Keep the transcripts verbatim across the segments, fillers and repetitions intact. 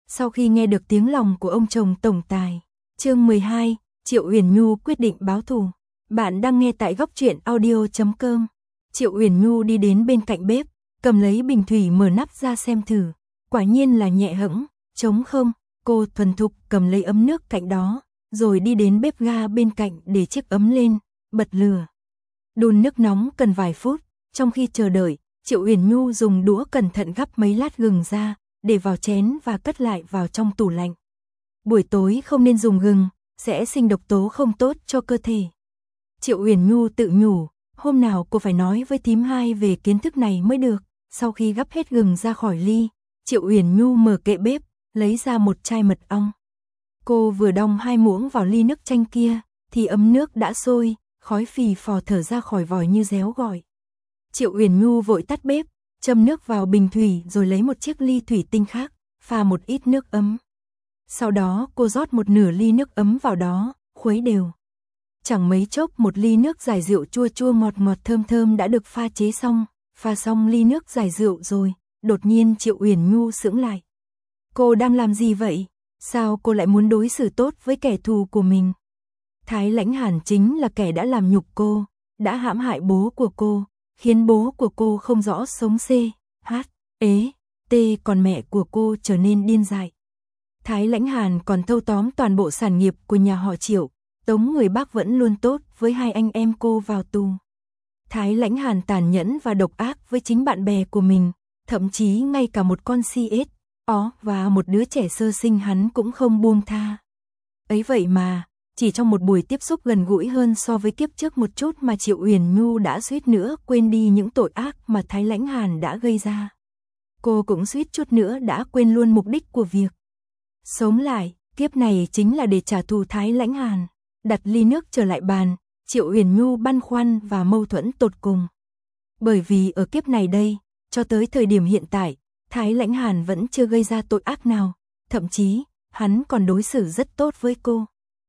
Sau khi nghe được tiếng lòng của ông chồng tổng tài, chương mười hai, Triệu Uyển Nhu quyết định báo thù. Bạn đang nghe tại góc truyện audio chấm com. Triệu Uyển Nhu đi đến bên cạnh bếp, cầm lấy bình thủy mở nắp ra xem thử. Quả nhiên là nhẹ hẫng, trống không. Cô thuần thục cầm lấy ấm nước cạnh đó, rồi đi đến bếp ga bên cạnh để chiếc ấm lên, bật lửa. Đun nước nóng cần vài phút, trong khi chờ đợi, Triệu Uyển Nhu dùng đũa cẩn thận gắp mấy lát gừng ra, để vào chén và cất lại vào trong tủ lạnh. Buổi tối không nên dùng gừng, sẽ sinh độc tố không tốt cho cơ thể. Triệu Uyển Nhu tự nhủ, hôm nào cô phải nói với thím hai về kiến thức này mới được. Sau khi gắp hết gừng ra khỏi ly, Triệu Uyển Nhu mở kệ bếp, lấy ra một chai mật ong. Cô vừa đong hai muỗng vào ly nước chanh kia, thì ấm nước đã sôi, khói phì phò thở ra khỏi vòi như réo gọi. Triệu Uyển Nhu vội tắt bếp, châm nước vào bình thủy rồi lấy một chiếc ly thủy tinh khác, pha một ít nước ấm. Sau đó cô rót một nửa ly nước ấm vào đó, khuấy đều. Chẳng mấy chốc một ly nước giải rượu chua chua ngọt ngọt thơm thơm đã được pha chế xong. Pha xong ly nước giải rượu rồi, đột nhiên Triệu Uyển Nhu sững lại. Cô đang làm gì vậy? Sao cô lại muốn đối xử tốt với kẻ thù của mình? Thái Lãnh Hàn chính là kẻ đã làm nhục cô, đã hãm hại bố của cô, khiến bố của cô không rõ sống c, h, ế, t còn mẹ của cô trở nên điên dại. Thái Lãnh Hàn còn thâu tóm toàn bộ sản nghiệp của nhà họ Triệu, tống người bác vẫn luôn tốt với hai anh em cô vào tù. Thái Lãnh Hàn tàn nhẫn và độc ác với chính bạn bè của mình, thậm chí ngay cả một con xê ét, ó và một đứa trẻ sơ sinh hắn cũng không buông tha. Ấy vậy mà, chỉ trong một buổi tiếp xúc gần gũi hơn so với kiếp trước một chút mà Triệu Uyển Nhu đã suýt nữa quên đi những tội ác mà Thái Lãnh Hàn đã gây ra. Cô cũng suýt chút nữa đã quên luôn mục đích của việc sống lại, kiếp này chính là để trả thù Thái Lãnh Hàn. Đặt ly nước trở lại bàn, Triệu Uyển Nhu băn khoăn và mâu thuẫn tột cùng. Bởi vì ở kiếp này đây, cho tới thời điểm hiện tại, Thái Lãnh Hàn vẫn chưa gây ra tội ác nào, thậm chí, hắn còn đối xử rất tốt với cô.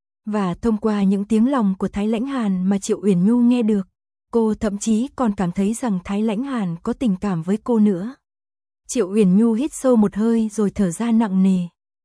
Và thông qua những tiếng lòng của Thái Lãnh Hàn mà Triệu Uyển Nhu nghe được, cô thậm chí còn cảm thấy rằng Thái Lãnh Hàn có tình cảm với cô nữa. Triệu Uyển Nhu hít sâu một hơi rồi thở ra nặng nề.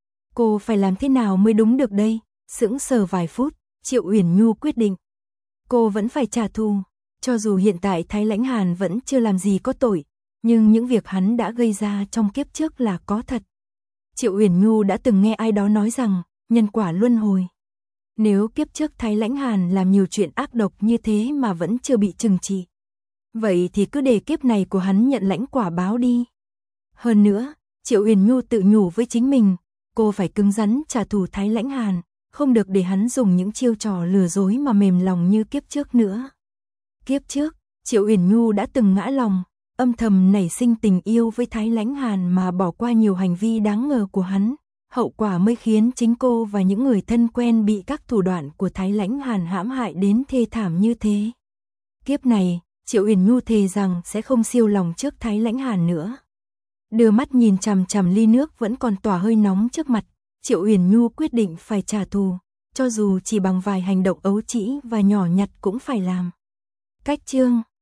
Cô phải làm thế nào mới đúng được đây? Sững sờ vài phút, Triệu Uyển Nhu quyết định. Cô vẫn phải trả thù, cho dù hiện tại Thái Lãnh Hàn vẫn chưa làm gì có tội, nhưng những việc hắn đã gây ra trong kiếp trước là có thật. Triệu Uyển Nhu đã từng nghe ai đó nói rằng, nhân quả luân hồi. Nếu kiếp trước Thái Lãnh Hàn làm nhiều chuyện ác độc như thế mà vẫn chưa bị trừng trị, vậy thì cứ để kiếp này của hắn nhận lãnh quả báo đi. Hơn nữa, Triệu Uyển Nhu tự nhủ với chính mình, cô phải cứng rắn trả thù Thái Lãnh Hàn, không được để hắn dùng những chiêu trò lừa dối mà mềm lòng như kiếp trước nữa. Kiếp trước, Triệu Uyển Nhu đã từng ngã lòng, âm thầm nảy sinh tình yêu với Thái Lãnh Hàn mà bỏ qua nhiều hành vi đáng ngờ của hắn, hậu quả mới khiến chính cô và những người thân quen bị các thủ đoạn của Thái Lãnh Hàn hãm hại đến thê thảm như thế. Kiếp này, Triệu Uyển Nhu thề rằng sẽ không siêu lòng trước Thái Lãnh Hàn nữa. Đưa mắt nhìn chằm chằm ly nước vẫn còn tỏa hơi nóng trước mặt, Triệu Uyển Nhu quyết định phải trả thù, cho dù chỉ bằng vài hành động ấu trĩ và nhỏ nhặt cũng phải làm. Cách chương